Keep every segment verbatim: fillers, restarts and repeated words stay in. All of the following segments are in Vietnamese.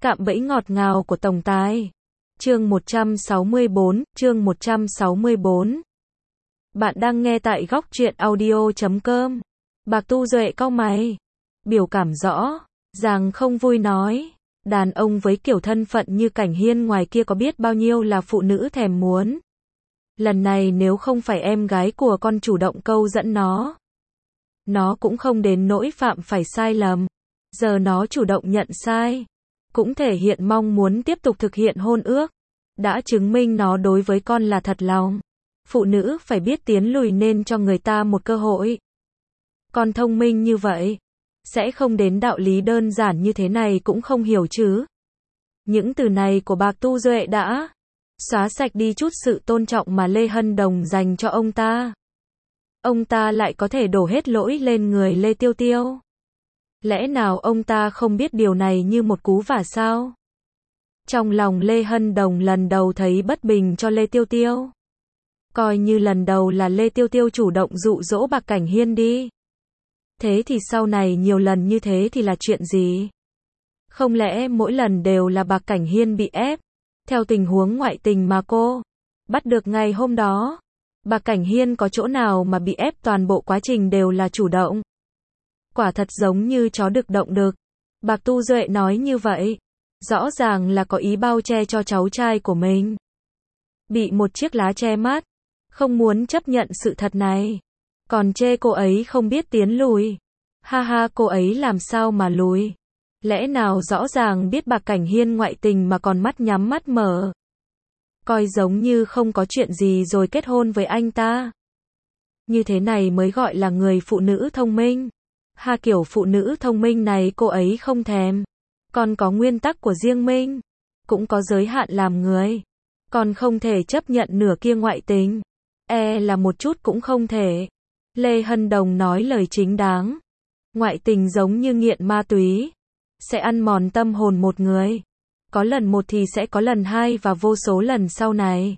Cạm bẫy ngọt ngào của tổng tài. Chương một trăm sáu mươi bốn, chương một trăm sáu mươi bốn. Bạn đang nghe tại góc truyện audio chấm com. Bạc Tu Duệ cau mày, biểu cảm rõ ràng không vui nói, đàn ông với kiểu thân phận như Cảnh Hiên ngoài kia có biết bao nhiêu là phụ nữ thèm muốn. Lần này nếu không phải em gái của con chủ động câu dẫn nó, nó cũng không đến nỗi phạm phải sai lầm. Giờ nó chủ động nhận sai, cũng thể hiện mong muốn tiếp tục thực hiện hôn ước, đã chứng minh nó đối với con là thật lòng. Phụ nữ phải biết tiến lùi nên cho người ta một cơ hội. Con thông minh như vậy, sẽ không đến đạo lý đơn giản như thế này cũng không hiểu chứ. Những từ này của Bạc Tu Duệ đã xóa sạch đi chút sự tôn trọng mà Lê Hân Đồng dành cho ông ta. Ông ta lại có thể đổ hết lỗi lên người Lê Tiêu Tiêu. Lẽ nào ông ta không biết điều này như một cú vả sao? Trong lòng Lê Hân Đồng lần đầu thấy bất bình cho Lê Tiêu Tiêu. Coi như lần đầu là Lê Tiêu Tiêu chủ động dụ dỗ Bạc Cảnh Hiên đi. Thế thì sau này nhiều lần như thế thì là chuyện gì? Không lẽ mỗi lần đều là Bạc Cảnh Hiên bị ép? Theo tình huống ngoại tình mà cô bắt được ngày hôm đó, Bạc Cảnh Hiên có chỗ nào mà bị ép, toàn bộ quá trình đều là chủ động. Quả thật giống như chó đực động đực. Bạc Tu Duệ nói như vậy, rõ ràng là có ý bao che cho cháu trai của mình. Bị một chiếc lá che mắt, không muốn chấp nhận sự thật này. Còn chê cô ấy không biết tiến lùi. Ha ha, cô ấy làm sao mà lùi? Lẽ nào rõ ràng biết Bạc Cảnh Hiên ngoại tình mà còn mắt nhắm mắt mở, coi giống như không có chuyện gì rồi kết hôn với anh ta. Như thế này mới gọi là người phụ nữ thông minh. Ha, kiểu phụ nữ thông minh này cô ấy không thèm. Còn có nguyên tắc của riêng mình, cũng có giới hạn làm người. Còn không thể chấp nhận nửa kia ngoại tình. E là một chút cũng không thể. Lê Hân Đồng nói lời chính đáng. Ngoại tình giống như nghiện ma túy, sẽ ăn mòn tâm hồn một người. Có lần một thì sẽ có lần hai và vô số lần sau này.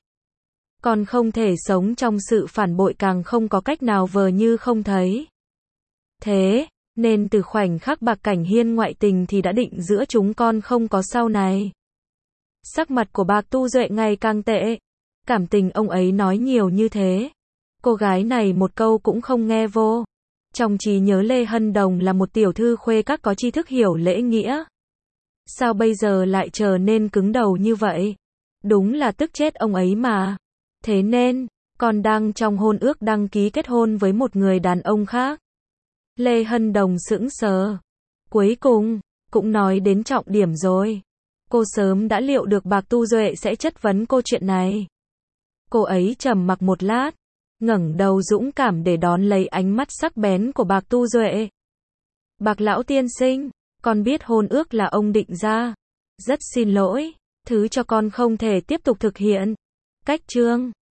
Còn không thể sống trong sự phản bội, càng không có cách nào vờ như không thấy. Thế nên từ khoảnh khắc Bạc Cảnh Hiên ngoại tình thì đã định giữa chúng con không có sau này. Sắc mặt của Bạc Tu Duệ ngày càng tệ. Cảm tình ông ấy nói nhiều như thế, cô gái này một câu cũng không nghe vô. Trong trí nhớ Lê Hân Đồng là một tiểu thư khuê các có tri thức hiểu lễ nghĩa. Sao bây giờ lại trở nên cứng đầu như vậy? Đúng là tức chết ông ấy mà. Thế nên, con đang trong hôn ước đăng ký kết hôn với một người đàn ông khác. Lê Hân Đồng sững sờ. Cuối cùng, cũng nói đến trọng điểm rồi. Cô sớm đã liệu được Bạc Tu Duệ sẽ chất vấn cô chuyện này. Cô ấy trầm mặc một lát, ngẩng đầu dũng cảm để đón lấy ánh mắt sắc bén của Bạc Tu Duệ. Bạc lão tiên sinh, con biết hôn ước là ông định ra. Rất xin lỗi, thứ cho con không thể tiếp tục thực hiện. Cách chương